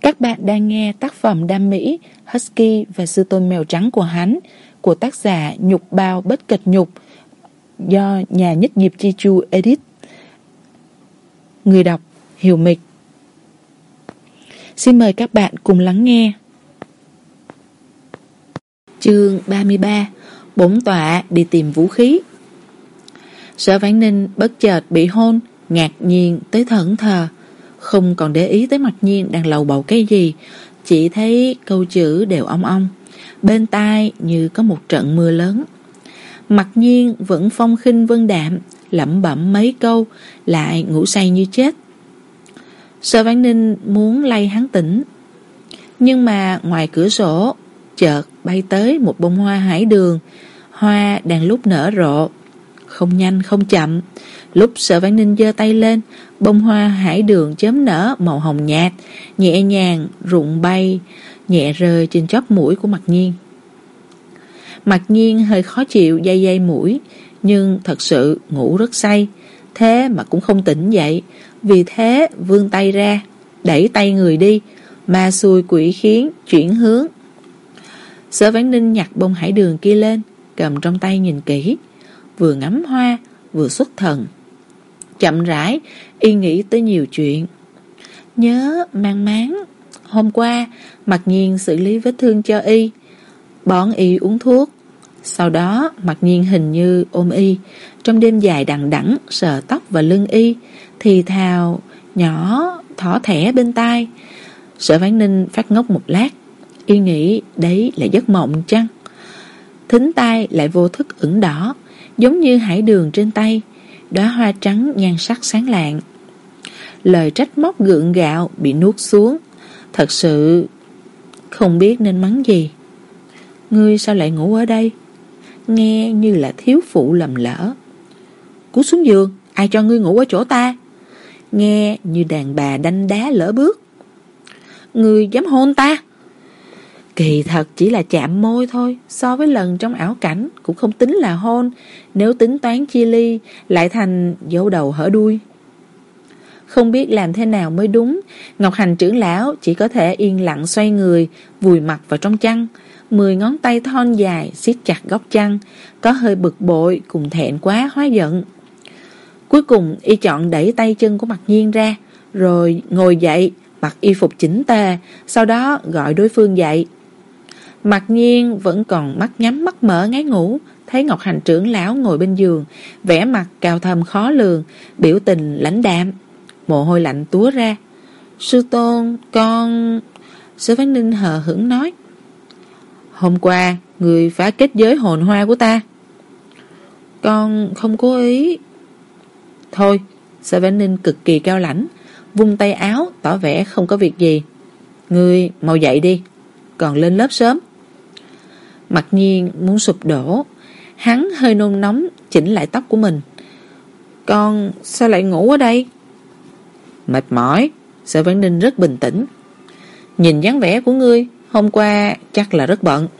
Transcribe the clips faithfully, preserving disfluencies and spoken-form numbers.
Các bạn đang nghe tác phẩm đam mỹ Husky và sư tôn mèo trắng của hắn của tác giả Nhục Bao Bất Kịch Nhục do nhà nhất nghiệp Chi Chu edit. Người đọc Hiểu Mịch. Xin mời các bạn cùng lắng nghe. Chương ba mươi ba. Bổn tọa đi tìm vũ khí. Sở Vãn Ninh bất chợt bị hôn, ngạc nhiên tới thẫn thờ, không còn để ý tới Mặc Nhiên đang lầu bầu cái gì, chỉ thấy câu chữ đều ong ong, bên tai như có một trận mưa lớn. Mặc Nhiên vẫn phong khinh vân đạm, lẩm bẩm mấy câu, lại ngủ say như chết. Sở Vãn Ninh muốn lay hắn tỉnh, nhưng mà ngoài cửa sổ chợt bay tới một bông hoa hải đường. Hoa đang lúc nở rộ, không nhanh không chậm. Lúc Sở Vãn Ninh giơ tay lên, bông hoa hải đường chớm nở màu hồng nhạt, nhẹ nhàng rụng bay, nhẹ rơi trên chóp mũi của Mặc Nhiên. Mặc Nhiên hơi khó chịu day day mũi, nhưng thật sự ngủ rất say, thế mà cũng không tỉnh dậy. Vì thế vươn tay ra, đẩy tay người đi, ma xui quỷ khiến chuyển hướng. Sở Vãn Ninh nhặt bông hải đường kia lên, cầm trong tay nhìn kỹ, vừa ngắm hoa vừa xuất thần. Chậm rãi y nghĩ tới nhiều chuyện. Nhớ mang máng hôm qua Mặc Nhiên xử lý vết thương cho y, bón y uống thuốc. Sau đó Mặc Nhiên hình như ôm y, trong đêm dài đằng đẵng sờ tóc và lưng y, thì thào nhỏ thỏ thẻ bên tai. Sở Vãn Ninh phát ngốc một lát, y nghĩ đấy là giấc mộng chăng. Thính tai lại vô thức ửng đỏ, giống như hải đường trên tay, đóa hoa trắng nhan sắc sáng lạng. Lời trách móc gượng gạo bị nuốt xuống, thật sự không biết nên mắng gì. Ngươi sao lại ngủ ở đây? Nghe như là thiếu phụ lầm lỡ. Cút xuống giường, ai cho ngươi ngủ ở chỗ ta? Nghe như đàn bà đanh đá lỡ bước. Ngươi dám hôn ta? Kỳ thật chỉ là chạm môi thôi, so với lần trong ảo cảnh cũng không tính là hôn. Nếu tính toán chia ly, lại thành dấu đầu hở đuôi. Không biết làm thế nào mới đúng, Ngọc Hành trưởng lão chỉ có thể yên lặng xoay người, vùi mặt vào trong chăn. Mười ngón tay thon dài siết chặt góc chăn, có hơi bực bội cùng thẹn quá hóa giận. Cuối cùng y chọn đẩy tay chân của Mặc Nhiên ra, rồi ngồi dậy, mặc y phục chỉnh tề, sau đó gọi đối phương dậy. Mặc Nhiên vẫn còn mắt nhắm mắt mở ngáy ngủ, thấy Ngọc Hành trưởng lão ngồi bên giường, vẻ mặt cao thâm khó lường, biểu tình lãnh đạm, mồ hôi lạnh túa ra. Sư tôn, con... Sở Vãn Ninh hờ hững nói. Hôm qua người phá kết giới hồn hoa của ta. Con không cố ý. Thôi, Sở Vãn Ninh cực kỳ cao lãnh, vung tay áo tỏ vẻ không có việc gì. Ngươi mau dậy đi, còn lên lớp sớm. Mặc Nhiên muốn sụp đổ, hắn hơi nôn nóng chỉnh lại tóc của mình. Con sao lại ngủ ở đây? Mệt mỏi. Sở Vãn Ninh rất bình tĩnh. Nhìn dáng vẻ của ngươi, hôm qua chắc là rất bận.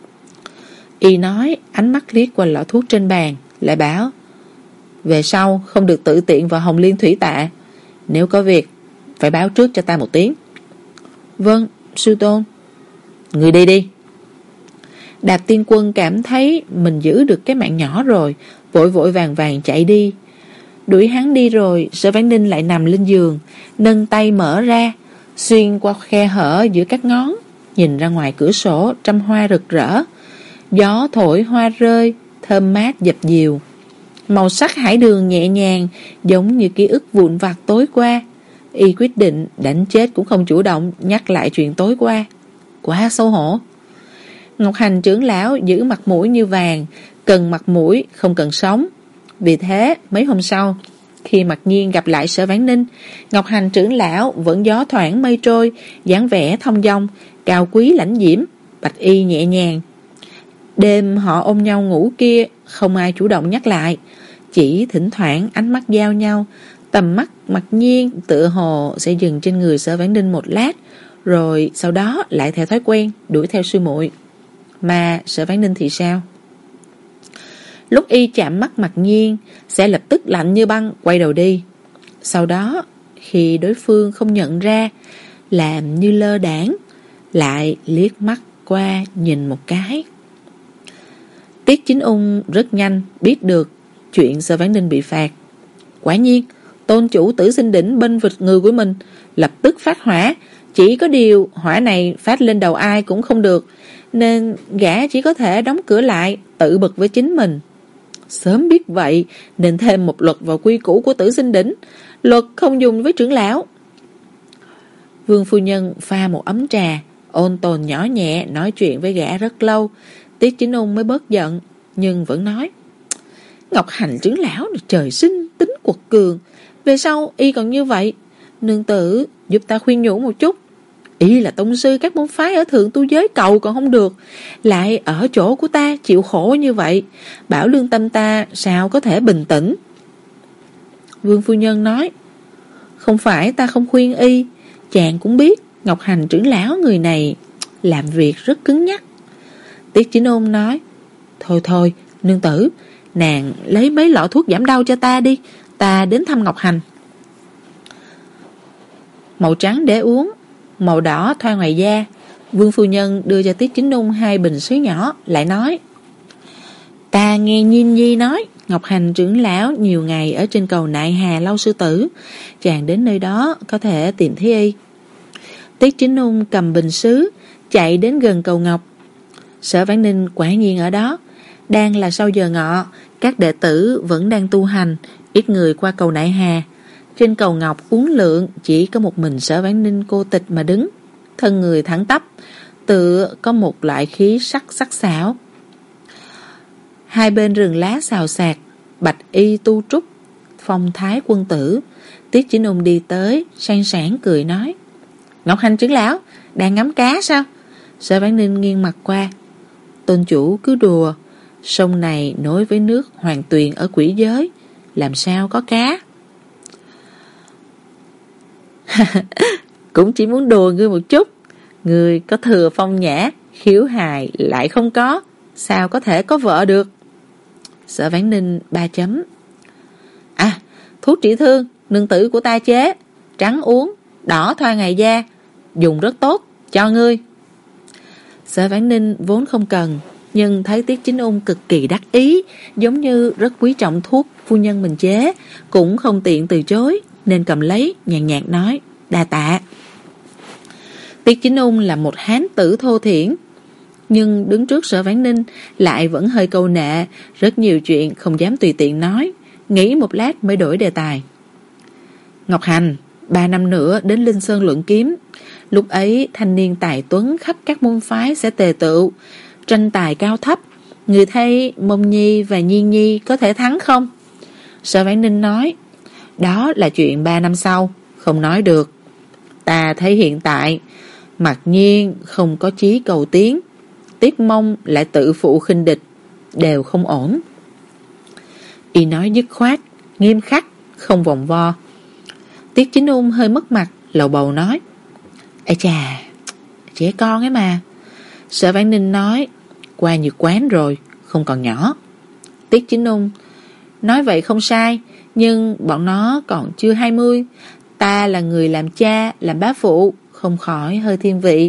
Y nói, ánh mắt liếc qua lọ thuốc trên bàn, lại bảo, về sau không được tự tiện vào Hồng Liên Thủy Tạ, nếu có việc phải báo trước cho ta một tiếng. Vâng, sư tôn. Người đi đi. Đạp Tiên Quân cảm thấy mình giữ được cái mạng nhỏ rồi, vội vội vàng vàng chạy đi. Đuổi hắn đi rồi, Sở Vãn Ninh lại nằm lên giường, nâng tay mở ra, xuyên qua khe hở giữa các ngón, nhìn ra ngoài cửa sổ trăm hoa rực rỡ. Gió thổi hoa rơi, thơm mát dập dìu. Màu sắc hải đường nhẹ nhàng, giống như ký ức vụn vặt tối qua. Y quyết định đánh chết cũng không chủ động nhắc lại chuyện tối qua. Quá xấu hổ. Ngọc Hành trưởng lão giữ mặt mũi như vàng, cần mặt mũi không cần sống. Vì thế mấy hôm sau, khi Mặc Nhiên gặp lại Sở Vãn Ninh, Ngọc Hành trưởng lão vẫn gió thoảng mây trôi, dáng vẻ thông dong, cao quý lãnh diễm, bạch y nhẹ nhàng. Đêm họ ôm nhau ngủ kia, không ai chủ động nhắc lại, chỉ thỉnh thoảng ánh mắt giao nhau. Tầm mắt Mặc Nhiên tựa hồ sẽ dừng trên người Sở Vãn Ninh một lát, rồi sau đó lại theo thói quen đuổi theo sư muội. Mà Sở Vãn Ninh thì sao? Lúc y chạm mắt Mặc Nhiên sẽ lập tức lạnh như băng quay đầu đi. Sau đó khi đối phương không nhận ra, làm như lơ đãng, lại liếc mắt qua nhìn một cái. Tiết Chính Ung rất nhanh biết được chuyện Sở Vãn Ninh bị phạt. Quả nhiên, tôn chủ Tử Sinh Đỉnh bênh vực người của mình, lập tức phát hỏa. Chỉ có điều hỏa này phát lên đầu ai cũng không được, nên gã chỉ có thể đóng cửa lại, tự bực với chính mình. Sớm biết vậy nên thêm một luật vào quy củ của Tử Sinh Đỉnh, luật không dùng với trưởng lão. Vương phu nhân pha một ấm trà, ôn tồn nhỏ nhẹ nói chuyện với gã rất lâu. Tiết Chính Ung mới bớt giận, nhưng vẫn nói: Ngọc Hành trưởng lão trời sinh tính quật cường, về sau y còn như vậy, nương tử giúp ta khuyên nhủ một chút. Y là tông sư các môn phái ở thượng tu giới cầu còn không được, lại ở chỗ của ta chịu khổ như vậy, bảo lương tâm ta sao có thể bình tĩnh. Vương phu nhân nói: Không phải ta không khuyên y, chàng cũng biết Ngọc Hành trưởng lão người này làm việc rất cứng nhắc. Tiết Chính Ôn nói: Thôi thôi nương tử, nàng lấy mấy lọ thuốc giảm đau cho ta đi, ta đến thăm Ngọc Hành. Màu trắng để uống, màu đỏ thoa ngoài da. Vương phu nhân đưa cho Tiết Chính Ung hai bình sứ nhỏ, lại nói: Ta nghe Nhiên Nhi nói Ngọc Hành trưởng lão nhiều ngày ở trên cầu Nại Hà lau sư tử, chàng đến nơi đó có thể tìm thấy y. Tiết Chính Ung cầm bình sứ chạy đến gần cầu Ngọc. Sở Vãn Ninh quả nhiên ở đó. Đang là sau giờ ngọ, các đệ tử vẫn đang tu hành, ít người qua cầu Nại Hà. Trên cầu Ngọc uốn lượn chỉ có một mình Sở Vãn Ninh cô tịch mà đứng, thân người thẳng tắp, tựa có một loại khí sắc sắc sảo. Hai bên rừng lá xào xạc, bạch y tu trúc, phong thái quân tử. Tiết Chính Ung đi tới, sang sảng cười nói: Ngọc Hành trưởng lão đang ngắm cá sao? Sở Vãn Ninh nghiêng mặt qua: Tôn chủ cứ đùa, sông này nối với nước Hoàng Tuyền ở Quỷ Giới, làm sao có cá? Cũng chỉ muốn đùa ngươi một chút. Ngươi có thừa phong nhã, khiếu hài lại không có, sao có thể có vợ được? Sở Vãn Ninh ba chấm. À, thuốc trị thương nương tử của ta chế, trắng uống, đỏ thoa ngoài da, dùng rất tốt, cho ngươi. Sở Vãn Ninh vốn không cần, nhưng thấy Tiết Chính Ung cực kỳ đắc ý, giống như rất quý trọng thuốc phu nhân mình chế, cũng không tiện từ chối, nên cầm lấy, nhàn nhạt nói: Đa tạ. Tiết Chính Ung là một hán tử thô thiển, nhưng đứng trước Sở Vãn Ninh lại vẫn hơi câu nệ, rất nhiều chuyện không dám tùy tiện nói, nghĩ một lát mới đổi đề tài. Ngọc Hành, ba năm nữa đến Linh Sơn luận kiếm, lúc ấy thanh niên tài tuấn khắp các môn phái sẽ tề tựu, tranh tài cao thấp, người thấy Mông Nhi và Nhiên Nhi có thể thắng không? Sở Vãn Ninh nói: Đó là chuyện ba năm sau, không nói được. Ta thấy hiện tại mặc nhiên không có chí cầu tiến, Tiết Mông lại tự phụ khinh địch, đều không ổn. Y nói dứt khoát, nghiêm khắc, không vòng vo. Tiết Chính Ung hơi mất mặt, lầu bầu nói: Ê chà, trẻ con ấy mà. Sở Vãn Ninh nói: Qua Nhược Quán rồi, không còn nhỏ. Tiết Chính Ung: Nói vậy không sai, nhưng bọn nó còn chưa hai mươi. Ta là người làm cha, làm bá phụ, không khỏi hơi thiên vị.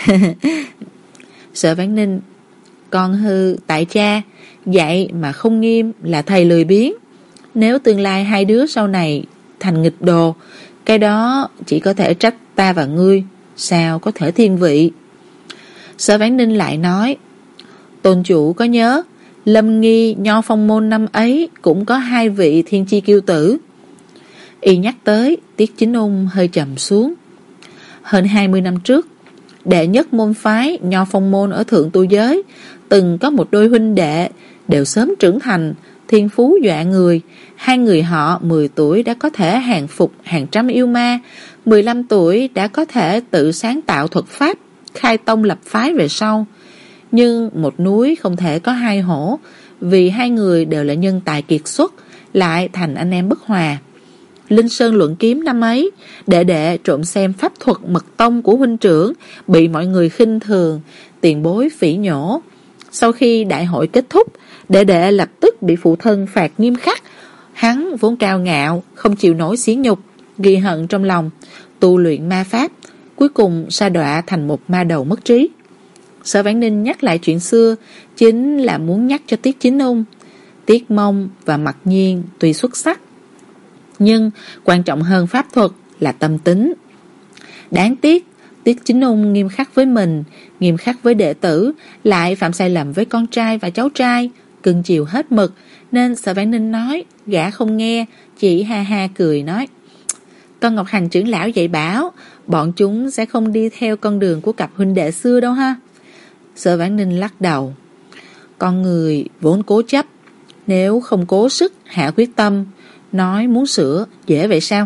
Sở Vãn Ninh: Con hư tại cha, dạy mà không nghiêm là thầy lười biếng. Nếu tương lai hai đứa sau này thành nghịch đồ, cái đó chỉ có thể trách ta và ngươi, sao có thể thiên vị. Sở Vãn Ninh lại nói: Tôn chủ có nhớ Lâm Nghi Nho Phong môn năm ấy cũng có hai vị thiên chi kiêu tử. Y nhắc tới, Tiết Chính Ung hơi trầm xuống. Hơn hai mươi năm trước, đệ nhất môn phái Nho Phong môn ở thượng tu giới từng có một đôi huynh đệ, đều sớm trưởng thành, thiên phú dọa người. Hai người họ mười tuổi đã có thể hàng phục hàng trăm yêu ma, mười lăm tuổi đã có thể tự sáng tạo thuật pháp, khai tông lập phái về sau. Nhưng một núi không thể có hai hổ, vì hai người đều là nhân tài kiệt xuất, lại thành anh em bất hòa. Linh Sơn luận kiếm năm ấy, đệ đệ trộm xem pháp thuật mật tông của huynh trưởng, bị mọi người khinh thường, tiền bối phỉ nhổ. Sau khi đại hội kết thúc, đệ đệ lập tức bị phụ thân phạt nghiêm khắc. Hắn vốn cao ngạo, không chịu nổi sỉ nhục, ghi hận trong lòng, tu luyện ma pháp, cuối cùng sa đọa thành một ma đầu mất trí. Sở Vãn Ninh nhắc lại chuyện xưa chính là muốn nhắc cho Tiết Chính Ung, Tiết Mông và Mặc Nhiên tuy xuất sắc, nhưng quan trọng hơn pháp thuật là tâm tính. Đáng tiếc Tiết Chính Ung nghiêm khắc với mình, nghiêm khắc với đệ tử, lại phạm sai lầm với con trai và cháu trai, cưng chiều hết mực, nên Sở Vãn Ninh nói, gã không nghe, chỉ ha ha cười nói: Con Ngọc Hành trưởng lão dạy bảo, bọn chúng sẽ không đi theo con đường của cặp huynh đệ xưa đâu ha. Sở Vãn Ninh lắc đầu: Con người vốn cố chấp, nếu không cố sức hạ quyết tâm, nói muốn sửa dễ vậy sao?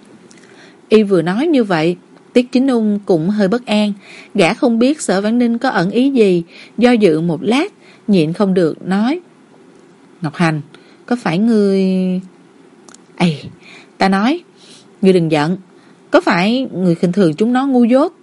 Y vừa nói như vậy, Tiết Chính Ung cũng hơi bất an, gã không biết Sở Vãn Ninh có ẩn ý gì, do dự một lát, nhịn không được nói: Ngọc Hành, có phải ngươi... Ây, ta nói, ngươi đừng giận, có phải người khinh thường chúng nó ngu dốt?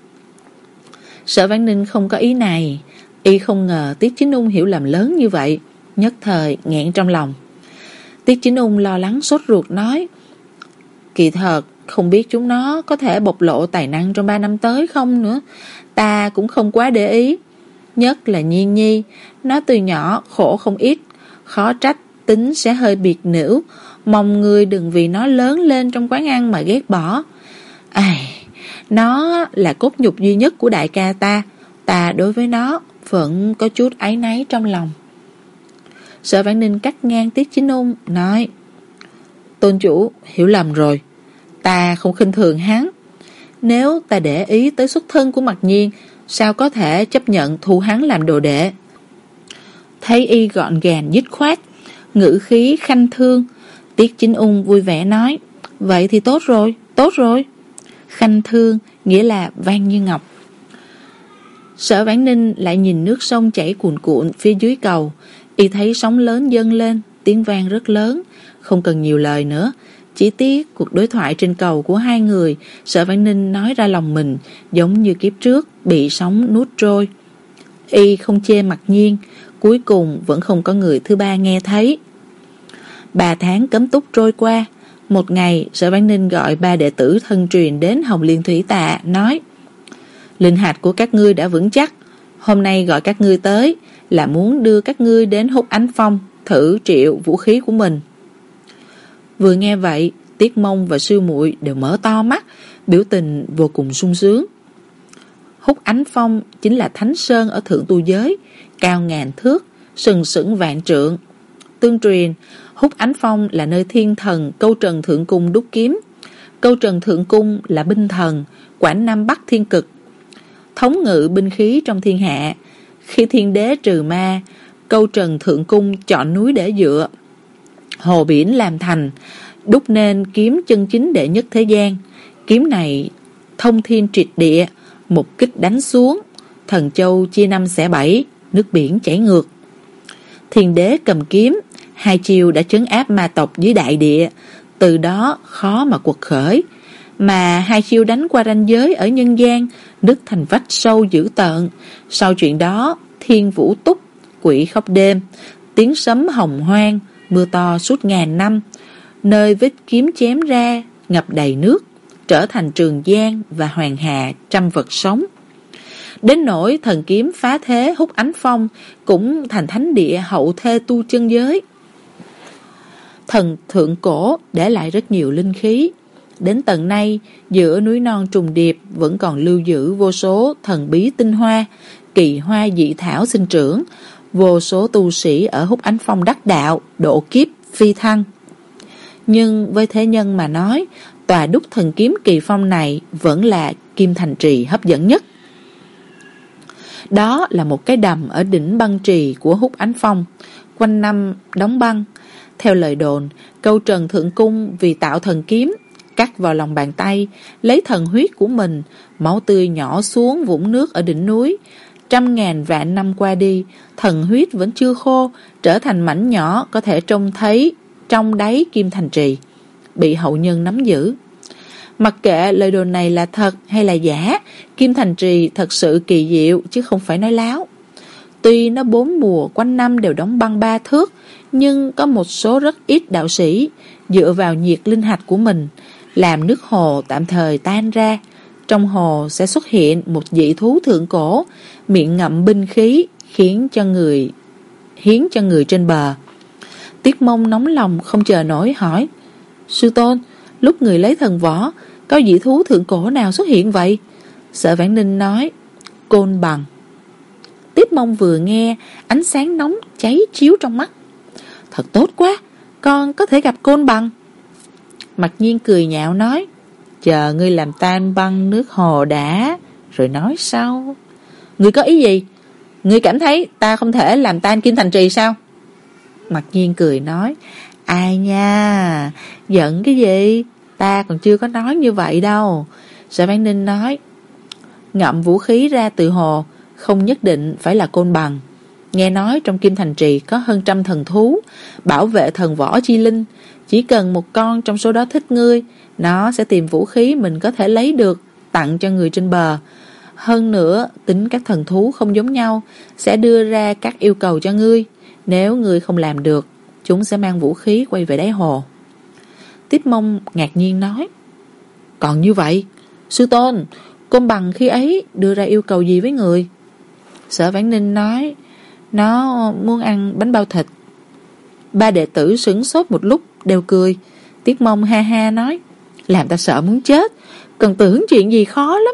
Sở Vãn Ninh không có ý này, y không ngờ Tiết Chính Ung hiểu lầm lớn như vậy, nhất thời nghẹn trong lòng. Tiết Chính Ung lo lắng sốt ruột nói: Kỳ thật không biết chúng nó có thể bộc lộ tài năng trong ba năm tới không nữa, ta cũng không quá để ý. Nhất là Nhiên Nhi, nó từ nhỏ khổ không ít, khó trách tính sẽ hơi biệt nữ, mong ngươi đừng vì nó lớn lên trong quán ăn mà ghét bỏ. Ai, nó là cốt nhục duy nhất của đại ca ta, ta đối với nó vẫn có chút áy náy trong lòng. Sở Vãn Ninh cắt ngang Tiết Chính Ung nói: Tôn chủ hiểu lầm rồi, ta không khinh thường hắn. Nếu ta để ý tới xuất thân của Mặc Nhiên, sao có thể chấp nhận thu hắn làm đồ đệ? Thấy y gọn gàng dứt khoát, ngữ khí khanh thương, Tiết Chính Ung vui vẻ nói: Vậy thì tốt rồi, tốt rồi. Khanh thương nghĩa là vang như ngọc. Sở Vãn Ninh lại nhìn nước sông chảy cuồn cuộn phía dưới cầu, y thấy sóng lớn dâng lên, tiếng vang rất lớn, không cần nhiều lời nữa. Chỉ tiếc cuộc đối thoại trên cầu của hai người, Sở Vãn Ninh nói ra lòng mình, giống như kiếp trước bị sóng nuốt trôi. Y không chê Mặc Nhiên, cuối cùng vẫn không có người thứ ba nghe thấy. Ba tháng cấm túc trôi qua, một ngày Sở Vãn Ninh gọi ba đệ tử thân truyền đến Hồng Liên Thủy Tạ, nói: Linh hạch của các ngươi đã vững chắc, hôm nay gọi các ngươi tới là muốn đưa các ngươi đến Húc Ánh Phong thử triệu vũ khí của mình. Vừa nghe vậy, Tiết Mông và sư muội đều mở to mắt, biểu tình vô cùng sung sướng. Húc Ánh Phong chính là thánh sơn ở thượng tu giới, cao ngàn thước, sừng sững vạn trượng. Tương truyền, Húc Ánh Phong là nơi thiên thần Câu Trần Thượng Cung đúc kiếm. Câu Trần Thượng Cung là binh thần, quản Nam Bắc thiên cực, thống ngự binh khí trong thiên hạ. Khi thiên đế trừ ma, Câu Trần Thượng Cung chọn núi để dựa, hồ biển làm thành, đúc nên kiếm chân chính đệ nhất thế gian. Kiếm này thông thiên triệt địa, một kích đánh xuống, thần châu chia năm xẻ bảy, nước biển chảy ngược. Thiên đế cầm kiếm, hai chiều đã trấn áp ma tộc dưới đại địa, từ đó khó mà quật khởi. Mà hai chiêu đánh qua ranh giới ở nhân gian, nứt thành vách sâu dữ tợn. Sau chuyện đó, thiên vũ túc, quỷ khóc đêm, tiếng sấm hồng hoang, mưa to suốt ngàn năm. Nơi vết kiếm chém ra ngập đầy nước, trở thành Trường Giang và Hoàng Hà trăm vật sống. Đến nỗi thần kiếm phá thế Húc Ánh Phong cũng thành thánh địa hậu thê tu chân giới. Thần thượng cổ để lại rất nhiều linh khí. Đến tận nay, giữa núi non trùng điệp vẫn còn lưu giữ vô số thần bí tinh hoa, kỳ hoa dị thảo sinh trưởng. Vô số tu sĩ ở Húc Ánh Phong đắc đạo, độ kiếp, phi thăng. Nhưng với thế nhân mà nói, tòa đúc thần kiếm kỳ phong này vẫn là Kim Thành Trì hấp dẫn nhất. Đó là một cái đầm ở đỉnh băng trì của Húc Ánh Phong, quanh năm đóng băng. Theo lời đồn, Câu Trần Thượng Cung vì tạo thần kiếm, cắt vào lòng bàn tay, lấy thần huyết của mình, máu tươi nhỏ xuống vũng nước ở đỉnh núi. Trăm ngàn vạn năm qua đi, thần huyết vẫn chưa khô, trở thành mảnh nhỏ có thể trông thấy trong đáy Kim Thành Trì, bị hậu nhân nắm giữ. Mặc kệ lời đồn này là thật hay là giả, Kim Thành Trì thật sự kỳ diệu chứ không phải nói láo. Tuy nó bốn mùa quanh năm đều đóng băng ba thước, nhưng có một số rất ít đạo sĩ dựa vào nhiệt linh hạch của mình làm nước hồ tạm thời tan ra, trong hồ sẽ xuất hiện một dị thú thượng cổ, miệng ngậm binh khí, khiến cho người hiến cho người trên bờ. Tiết Mông nóng lòng không chờ nổi hỏi: Sư tôn, lúc người lấy thần võ, có dị thú thượng cổ nào xuất hiện vậy? Sở Vãn Ninh nói: Côn bằng. Tiết Mông vừa nghe, ánh sáng nóng cháy chiếu trong mắt. Thật tốt quá, con có thể gặp côn bằng. Mặc Nhiên cười nhạo nói: Chờ ngươi làm tan băng nước hồ đã, rồi nói sau. Ngươi có ý gì? Ngươi cảm thấy ta không thể làm tan Kim Thành Trì sao? Mặc Nhiên cười nói: Ai nha, giận cái gì? Ta còn chưa có nói như vậy đâu. Sở Vãn Ninh nói: Ngậm vũ khí ra từ hồ không nhất định phải là côn bằng. Nghe nói trong Kim Thành Trì có hơn trăm thần thú bảo vệ thần võ chi linh. Chỉ cần một con trong số đó thích ngươi, nó sẽ tìm vũ khí mình có thể lấy được, tặng cho người trên bờ. Hơn nữa, tính các thần thú không giống nhau, sẽ đưa ra các yêu cầu cho ngươi. Nếu ngươi không làm được, chúng sẽ mang vũ khí quay về đáy hồ. Tiết Mông ngạc nhiên nói: Còn như vậy, sư tôn, côn bằng khi ấy đưa ra yêu cầu gì với người? Sở Vãn Ninh nói: Nó muốn ăn bánh bao thịt. Ba đệ tử sửng sốt một lúc đều cười. Tiết Mông ha ha nói: Làm ta sợ muốn chết, cần tưởng chuyện gì khó lắm.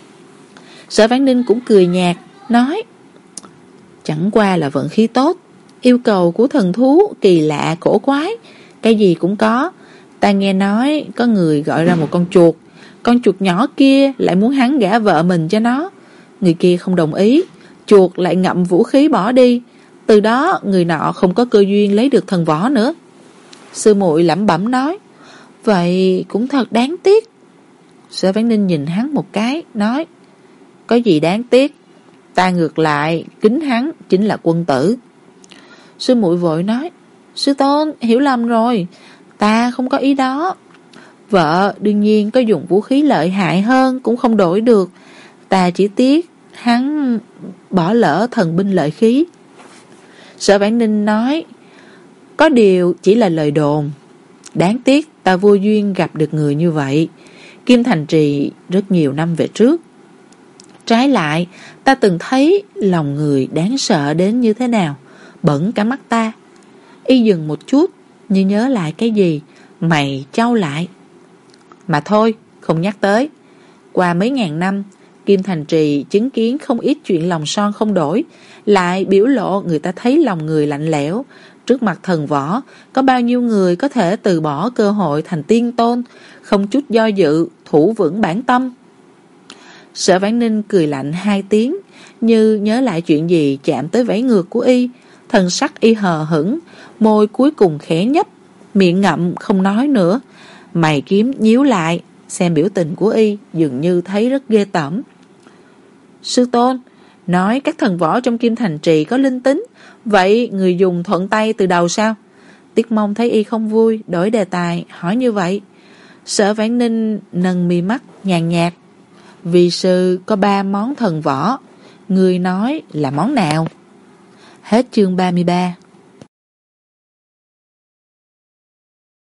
Sở Vãn Ninh cũng cười nhạt nói: Chẳng qua là vận khí tốt. Yêu cầu của thần thú kỳ lạ cổ quái, cái gì cũng có. Ta nghe nói có người gọi ra một con chuột, con chuột nhỏ kia lại muốn hắn gả vợ mình cho nó. Người kia không đồng ý, chuột lại ngậm vũ khí bỏ đi. Từ đó người nọ không có cơ duyên lấy được thần võ nữa. Sư muội lẩm bẩm nói: Vậy cũng thật đáng tiếc. Sở Vãn Ninh nhìn hắn một cái nói: Có gì đáng tiếc? Ta ngược lại kính hắn chính là quân tử. Sư muội vội nói: Sư tôn hiểu lầm rồi, ta không có ý đó. Vợ đương nhiên có dùng vũ khí lợi hại hơn cũng không đổi được. Ta chỉ tiếc hắn bỏ lỡ thần binh lợi khí. Sở Vãn Ninh nói: Có điều chỉ là lời đồn. Đáng tiếc ta vô duyên gặp được người như vậy. Kim Thành Trì rất nhiều năm về trước. Trái lại, ta từng thấy lòng người đáng sợ đến như thế nào, bẩn cả mắt ta. Y dừng một chút, như nhớ lại cái gì, mày chau lại. Mà thôi, không nhắc tới. Qua mấy ngàn năm, Kim Thành Trì chứng kiến không ít chuyện lòng son không đổi, lại biểu lộ người ta thấy lòng người lạnh lẽo. Trước mặt thần võ, có bao nhiêu người có thể từ bỏ cơ hội thành tiên tôn, không chút do dự, thủ vững bản tâm. Sở Vãn Ninh cười lạnh hai tiếng, như nhớ lại chuyện gì chạm tới vảy ngược của y. Thần sắc y hờ hững, môi cuối cùng khẽ nhấp, miệng ngậm không nói nữa. Mày kiếm nhíu lại, xem biểu tình của y dường như thấy rất ghê tởm. Sư tôn, nói các thần võ trong Kim Thành Trì có linh tính, vậy người dùng thuận tay từ đầu sao? Tiết Mông thấy y không vui, đổi đề tài, hỏi như vậy. Sở Vãn Ninh nâng mi mắt, nhàn nhạt: Vì sư có ba món thần võ, người nói là món nào? Hết chương ba mươi ba.